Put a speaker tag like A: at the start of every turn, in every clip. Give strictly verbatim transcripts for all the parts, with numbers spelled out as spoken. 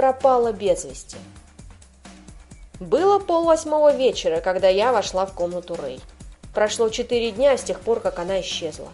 A: пропала без вести. Было полвосьмого вечера, когда я вошла в комнату Рэй. Прошло четыре дня с тех пор, как она исчезла.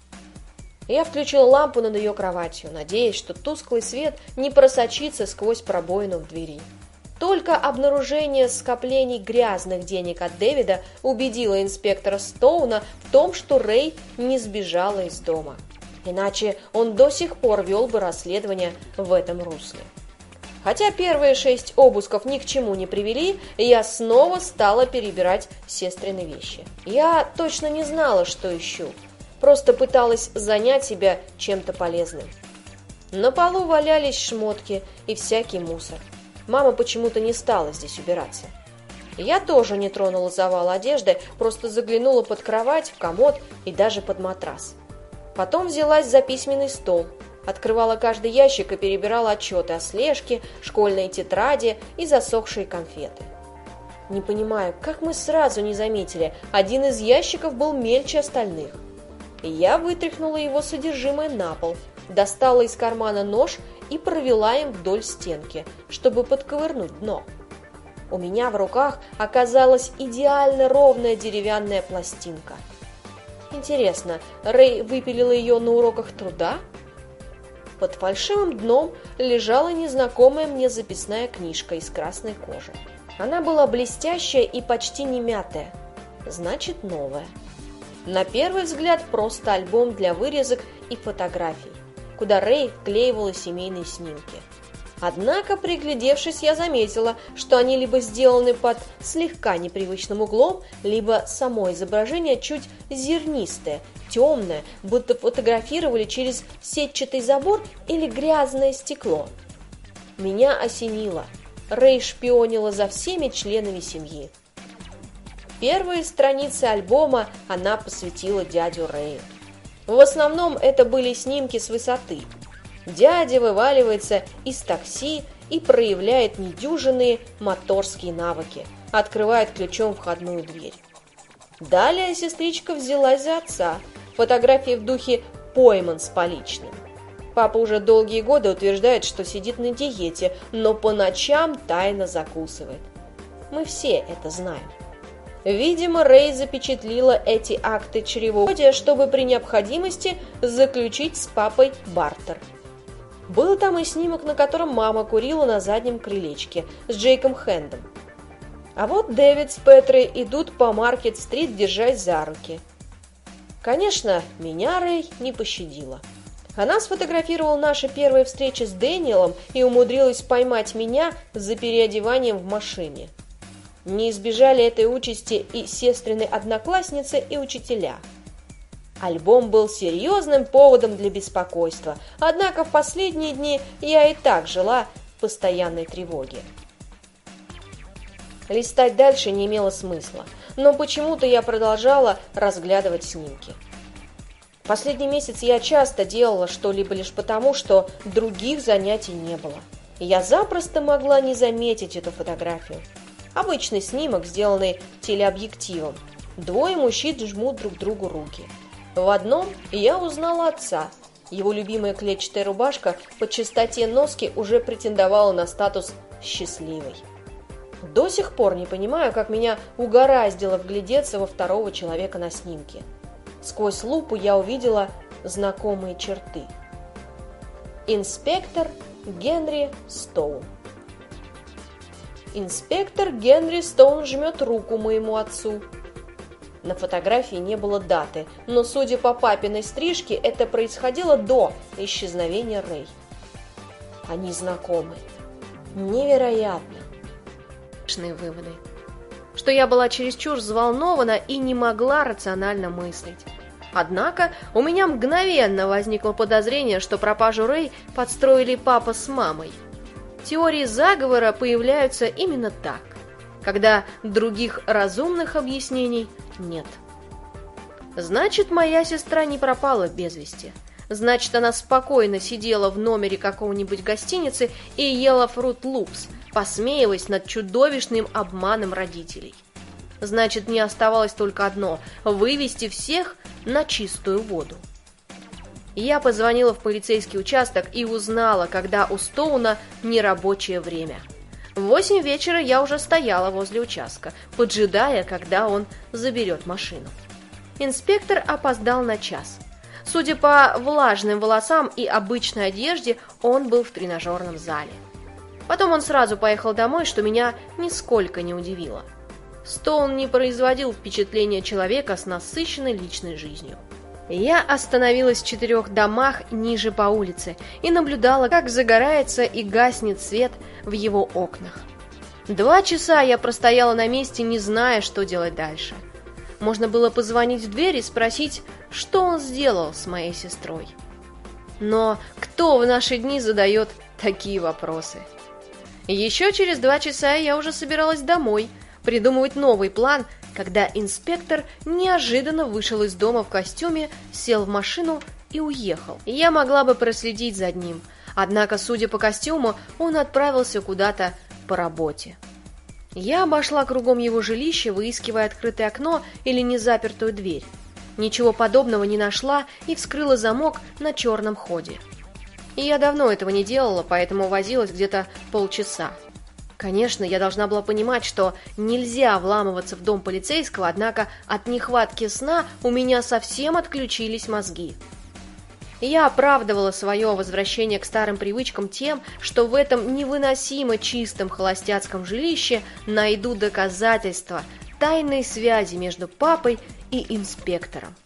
A: Я включила лампу над ее кроватью, надеясь, что тусклый свет не просочится сквозь пробоину в двери. Только обнаружение скоплений грязных денег от Дэвида убедило инспектора Стоуна в том, что Рэй не сбежала из дома. Иначе он до сих пор вел бы расследование в этом русле. Хотя первые шесть обысков ни к чему не привели, я снова стала перебирать сестрины вещи. Я точно не знала, что ищу. Просто пыталась занять себя чем-то полезным. На полу валялись шмотки и всякий мусор. Мама почему-то не стала здесь убираться. Я тоже не тронула завал одежды, просто заглянула под кровать, в комод и даже под матрас. Потом взялась за письменный стол, открывала каждый ящик и перебирала отчеты о слежке, школьные тетради и засохшие конфеты. Не понимаю, как мы сразу не заметили, один из ящиков был мельче остальных. Я вытряхнула его содержимое на пол, достала из кармана нож и провела им вдоль стенки, чтобы подковырнуть дно. У меня в руках оказалась идеально ровная деревянная пластинка. Интересно, Рэй выпилила ее на уроках труда? Под фальшивым дном лежала незнакомая мне записная книжка из красной кожи. Она была блестящая и почти не мятая, значит, новая. На первый взгляд просто альбом для вырезок и фотографий, куда Рэй вклеивала семейные снимки. Однако, приглядевшись, я заметила, что они либо сделаны под слегка непривычным углом, либо само изображение чуть зернистое, темное, будто фотографировали через сетчатый забор или грязное стекло. Меня осенило. Рэй шпионила за всеми членами семьи. Первые страницы альбома она посвятила дядю Рэю. В основном это были снимки с высоты. Дядя вываливается из такси и проявляет недюжинные моторские навыки, открывает ключом входную дверь. Далее сестричка взялась за отца, фотографии в духе «пойман с поличным». Папа уже долгие годы утверждает, что сидит на диете, но по ночам тайно закусывает. Мы все это знаем. Видимо, Рэй запечатлила эти акты чревоугодия, чтобы при необходимости заключить с папой бартер. Был там и снимок, на котором мама курила на заднем крылечке с Джейком Хэндом. А вот Дэвид с Петрой идут по Маркет-стрит, держась за руки. Конечно, меня Рэй не пощадила. Она сфотографировала наши первые встречи с Дэниелом и умудрилась поймать меня за переодеванием в машине. Не избежали этой участи и сестрины одноклассницы, и учителя. Альбом был серьезным поводом для беспокойства, однако в последние дни я и так жила в постоянной тревоге. Листать дальше не имело смысла, но почему-то я продолжала разглядывать снимки. Последний месяц я часто делала что-либо лишь потому, что других занятий не было. И я запросто могла не заметить эту фотографию. Обычный снимок, сделанный телеобъективом. Двое мужчин жмут друг другу руки. В одном я узнала отца. Его любимая клетчатая рубашка по чистоте носки уже претендовала на статус «счастливой». До сих пор не понимаю, как меня угораздило вглядеться во второго человека на снимке. Сквозь лупу я увидела знакомые черты. Инспектор Генри Стоун. Инспектор Генри Стоун жмет руку моему отцу. На фотографии не было даты, но, судя по папиной стрижке, это происходило до исчезновения Рэй. Они знакомы. Невероятно. Выводы. Что я была чересчур взволнована и не могла рационально мыслить. Однако у меня мгновенно возникло подозрение, что пропажу Рэй подстроили папа с мамой. Теории заговора появляются именно так, когда других разумных объяснений нет. Значит, моя сестра не пропала без вести. Значит, она спокойно сидела в номере какого-нибудь гостиницы и ела Fruit Loops, посмеиваясь над чудовищным обманом родителей. Значит, мне оставалось только одно – вывести всех на чистую воду. Я позвонила в полицейский участок и узнала, когда у Стоуна нерабочее время. В восемь вечера я уже стояла возле участка, поджидая, когда он заберет машину. Инспектор опоздал на час. Судя по влажным волосам и обычной одежде, он был в тренажерном зале. Потом он сразу поехал домой, что меня нисколько не удивило. Стоун не производил впечатления человека с насыщенной личной жизнью. Я остановилась в четырех домах ниже по улице и наблюдала, как загорается и гаснет свет в его окнах. Два часа я простояла на месте, не зная, что делать дальше. Можно было позвонить в дверь и спросить, что он сделал с моей сестрой. Но кто в наши дни задает такие вопросы? Еще через два часа я уже собиралась домой, придумывать новый план, когда инспектор неожиданно вышел из дома в костюме, сел в машину и уехал. Я могла бы проследить за ним, однако, судя по костюму, он отправился куда-то по работе. Я обошла кругом его жилище, выискивая открытое окно или незапертую дверь. Ничего подобного не нашла и вскрыла замок на черном ходе. И я давно этого не делала, поэтому возилась где-то полчаса. Конечно, я должна была понимать, что нельзя вламываться в дом полицейского, однако от нехватки сна у меня совсем отключились мозги. Я оправдывала свое возвращение к старым привычкам тем, что в этом невыносимо чистом холостяцком жилище найду доказательства тайной связи между папой и инспектором.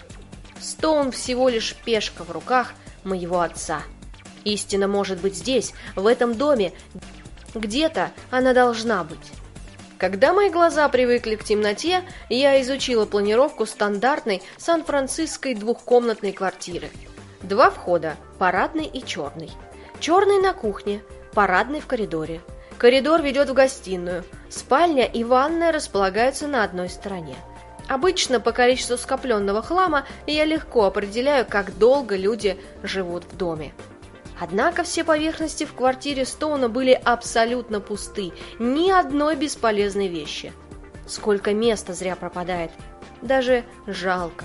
A: Стоун всего лишь пешка в руках моего отца. Истина может быть здесь, в этом доме. Где-то она должна быть. Когда мои глаза привыкли к темноте, я изучила планировку стандартной сан-франциской двухкомнатной квартиры. Два входа, парадный и черный. Черный на кухне, парадный в коридоре. Коридор ведет в гостиную. Спальня и ванная располагаются на одной стороне. Обычно по количеству скопленного хлама я легко определяю, как долго люди живут в доме. Однако все поверхности в квартире Стоуна были абсолютно пусты, ни одной бесполезной вещи. Сколько места зря пропадает, даже жалко.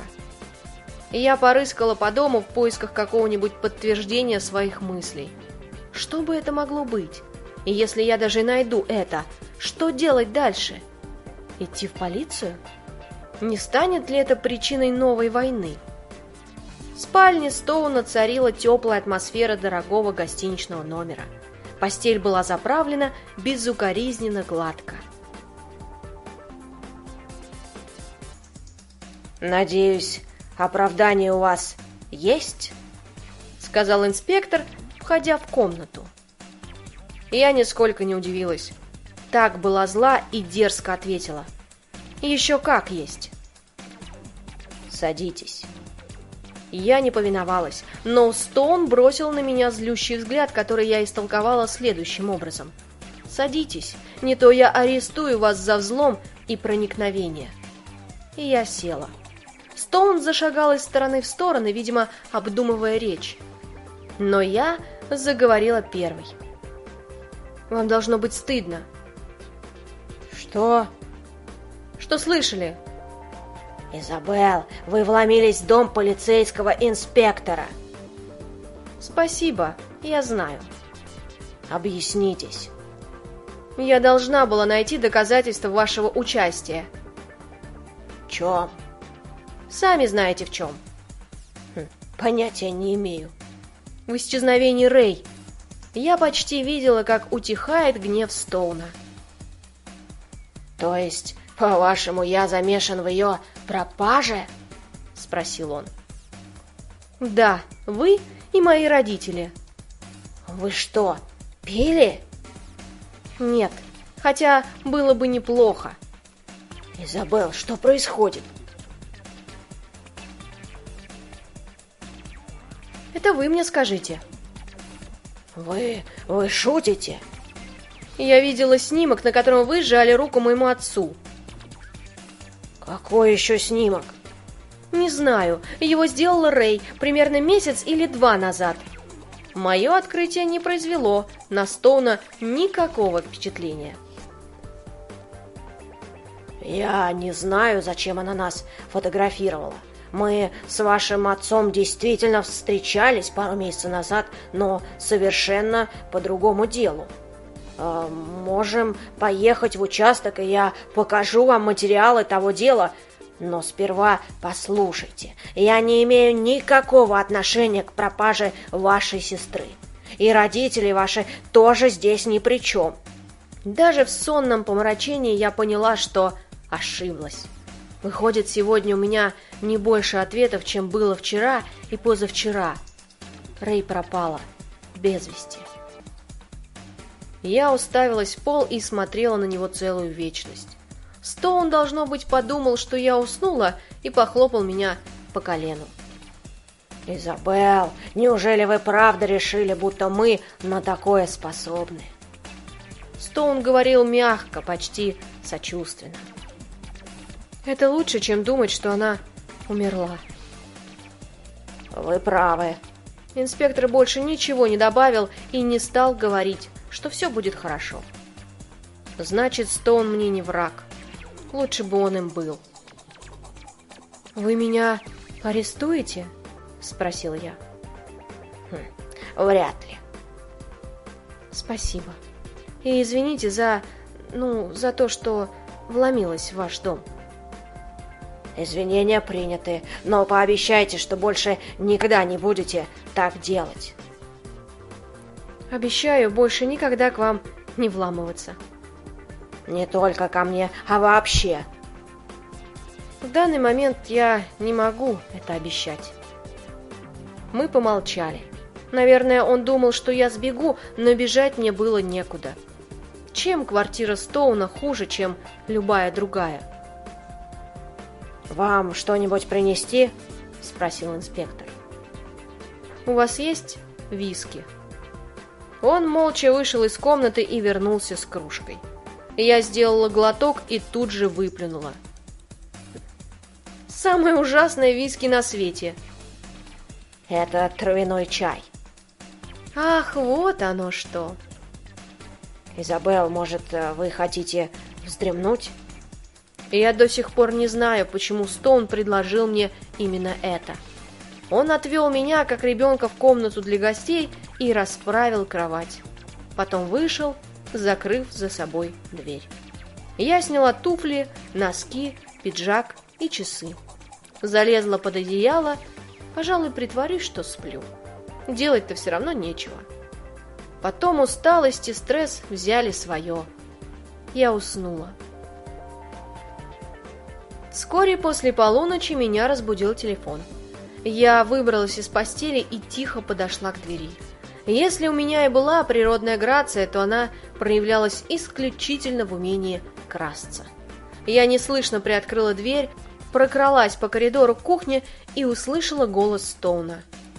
A: Я порыскала по дому в поисках какого-нибудь подтверждения своих мыслей. Что бы это могло быть? И если я даже найду это, что делать дальше? Идти в полицию? Не станет ли это причиной новой войны? В спальне Стоуна царила теплая атмосфера дорогого гостиничного номера. Постель была заправлена безукоризненно гладко. «Надеюсь, оправдание у вас есть?» — сказал инспектор, входя в комнату. Я нисколько не удивилась. Так была зла и дерзко ответила: «Еще как есть». «Садитесь». Я не повиновалась, но Стоун бросил на меня злющий взгляд, который я истолковала следующим образом: «Садитесь, не то я арестую вас за взлом и проникновение». И я села. Стоун зашагал из стороны в сторону, видимо, обдумывая речь. Но я заговорила первой. «Вам должно быть стыдно». «Что?» «Что слышали?» «Изабелл, вы вломились в дом полицейского инспектора». «Спасибо, я знаю». «Объяснитесь». «Я должна была найти доказательства вашего участия». «В чем?» «Сами знаете, в чем». Хм, «Понятия не имею». «В исчезновении Рэй». Я почти видела, как утихает гнев Стоуна. «То есть, по-вашему, я замешан в ее пропаже?» — спросил он. «Да, вы и мои родители». «Вы что, пили?» «Нет, хотя было бы неплохо». «Изабелл, что происходит?» «Это вы мне скажите». «Вы... вы шутите?» «Я видела снимок, на котором вы сжали руку моему отцу». «Какой еще снимок?» «Не знаю. Его сделала Рэй примерно месяц или два назад». Мое открытие не произвело на Стоуна никакого впечатления. «Я не знаю, зачем она нас фотографировала.
B: Мы с вашим отцом действительно встречались пару месяцев назад, но совершенно по другому делу. Э, можем поехать в участок, и я покажу вам материалы того дела. Но сперва послушайте, я не имею никакого отношения к пропаже вашей сестры. И родители ваши тоже здесь ни при чем.
A: Даже в сонном помрачении я поняла, что ошиблась. Выходит, сегодня у меня не больше ответов, чем было вчера и позавчера. Рэй пропала без вести. Я уставилась в пол и смотрела на него целую вечность. Стоун, должно быть, подумал, что я уснула, и похлопал меня по колену.
B: «Изабелл, неужели вы правда решили, будто мы на такое способны?»
A: Стоун говорил мягко, почти сочувственно. «Это лучше, чем думать, что она умерла».
B: «Вы правы».
A: Инспектор больше ничего не добавил и не стал говорить, что все будет хорошо. Значит, Стоун мне не враг. Лучше бы он им был. «Вы меня арестуете?» — спросил я.
B: Хм, «Вряд ли».
A: «Спасибо. И извините за... ну, за то, что вломилась в ваш дом».
B: «Извинения приняты, но пообещайте, что больше никогда не будете так делать».
A: «Обещаю больше никогда к вам не вламываться».
B: «Не только ко мне, а вообще».
A: В данный момент я не могу это обещать. Мы помолчали. Наверное, он думал, что я сбегу, но бежать мне было некуда. Чем квартира Стоуна хуже, чем любая другая?
B: «Вам что-нибудь принести?» — спросил инспектор.
A: «У вас есть виски?» Он молча вышел из комнаты и вернулся с кружкой. Я сделала глоток и тут же выплюнула. Самое ужасное виски на свете.
B: «Это травяной чай».
A: «Ах, вот оно что!»
B: «Изабелл, может, вы хотите вздремнуть?»
A: Я до сих пор не знаю, почему Стоун предложил мне именно это. Он отвел меня, как ребенка, в комнату для гостей и расправил кровать. Потом вышел, закрыв за собой дверь. Я сняла туфли, носки, пиджак и часы. Залезла под одеяло, пожалуй, притворюсь, что сплю. Делать-то все равно нечего. Потом усталость и стресс взяли свое. Я уснула. Вскоре после полуночи меня разбудил телефон. Я выбралась из постели и тихо подошла к двери. Если у меня и была природная грация, то она проявлялась исключительно в умении красться. Я неслышно приоткрыла дверь, прокралась по коридору к кухне и услышала голос Стоуна.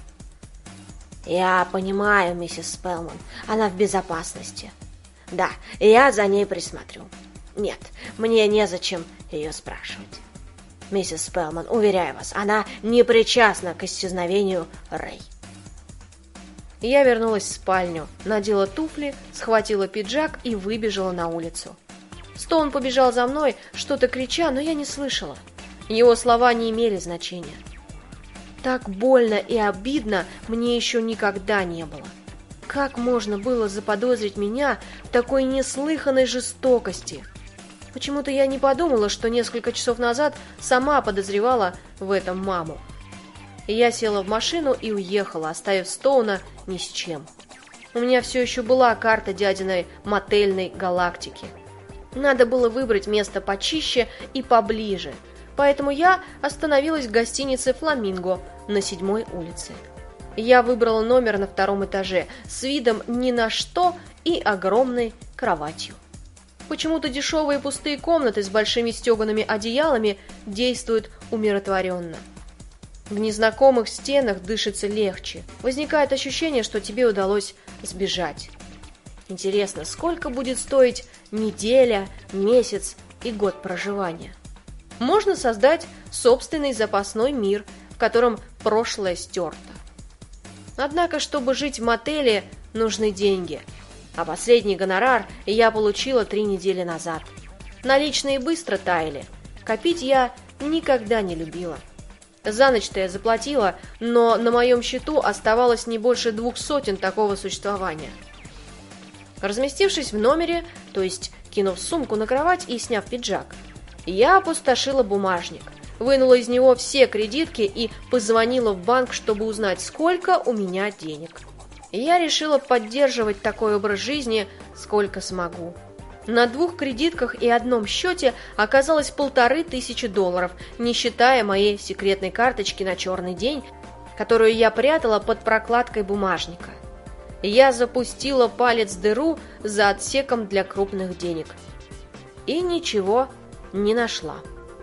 B: «Я понимаю, миссис Спелман, она в безопасности. Да, я за ней присмотрю. Нет, мне незачем ее спрашивать. Миссис Спелман, уверяю вас, она не причастна к исчезновению Рэй».
A: Я вернулась в спальню, надела туфли, схватила пиджак и выбежала на улицу. Стоун побежал за мной, что-то крича, но я не слышала. Его слова не имели значения. Так больно и обидно мне еще никогда не было. Как можно было заподозрить меня в такой неслыханной жестокости? Почему-то я не подумала, что несколько часов назад сама подозревала в этом маму. Я села в машину и уехала, оставив Стоуна ни с чем. У меня все еще была карта дядиной мотельной галактики. Надо было выбрать место почище и поближе, поэтому я остановилась в гостинице «Фламинго» на седьмой улице. Я выбрала номер на втором этаже с видом ни на что и огромной кроватью. Почему-то дешевые пустые комнаты с большими стегаными одеялами действуют умиротворенно. В незнакомых стенах дышится легче. Возникает ощущение, что тебе удалось сбежать. Интересно, сколько будет стоить неделя, месяц и год проживания? Можно создать собственный запасной мир, в котором прошлое стерто. Однако, чтобы жить в мотеле, нужны деньги. А последний гонорар я получила три недели назад. Наличные быстро таяли. Копить я никогда не любила. За ночь-то я заплатила, но на моем счету оставалось не больше двух сотен такого существования. Разместившись в номере, то есть кинув сумку на кровать и сняв пиджак, я опустошила бумажник, вынула из него все кредитки и позвонила в банк, чтобы узнать, сколько у меня денег. Я решила поддерживать такой образ жизни, сколько смогу. На двух кредитках и одном счете оказалось полторы тысячи долларов, не считая моей секретной карточки на черный день, которую я прятала под прокладкой бумажника. Я запустила палец в дыру за отсеком для крупных денег. И ничего не нашла.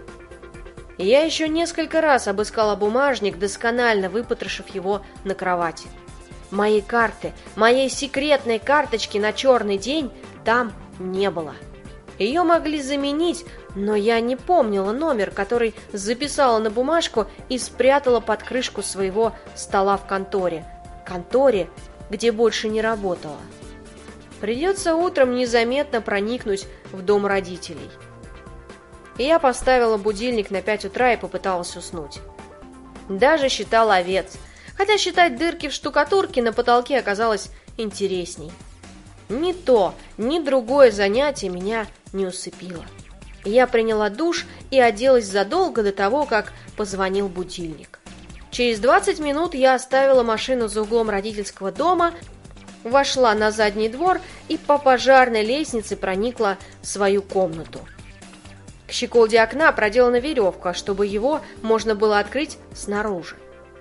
A: Я еще несколько раз обыскала бумажник, досконально выпотрошив его на кровати. Моей карты, моей секретной карточки на черный день там не было. Ее могли заменить, но я не помнила номер, который записала на бумажку и спрятала под крышку своего стола в конторе. Конторе, где больше не работала. Придется утром незаметно проникнуть в дом родителей. Я поставила будильник на пять утра и попыталась уснуть. Даже считала овец, хотя считать дырки в штукатурке на потолке оказалось интересней. Ни то, ни другое занятие меня не усыпило. Я приняла душ и оделась задолго до того, как позвонил будильник. Через двадцать минут я оставила машину за углом родительского дома, вошла на задний двор и по пожарной лестнице проникла в свою комнату. К щеколде окна проделана веревка, чтобы его можно было открыть снаружи.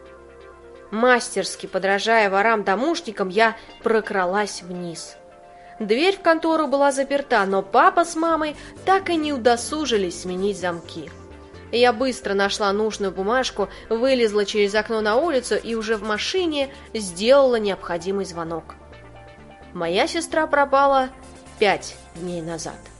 A: Мастерски подражая ворам-домушникам, я прокралась вниз. Дверь в контору была заперта, но папа с мамой так и не удосужились сменить замки. Я быстро нашла нужную бумажку, вылезла через окно на улицу и уже в машине сделала необходимый звонок. Моя сестра пропала пять дней назад.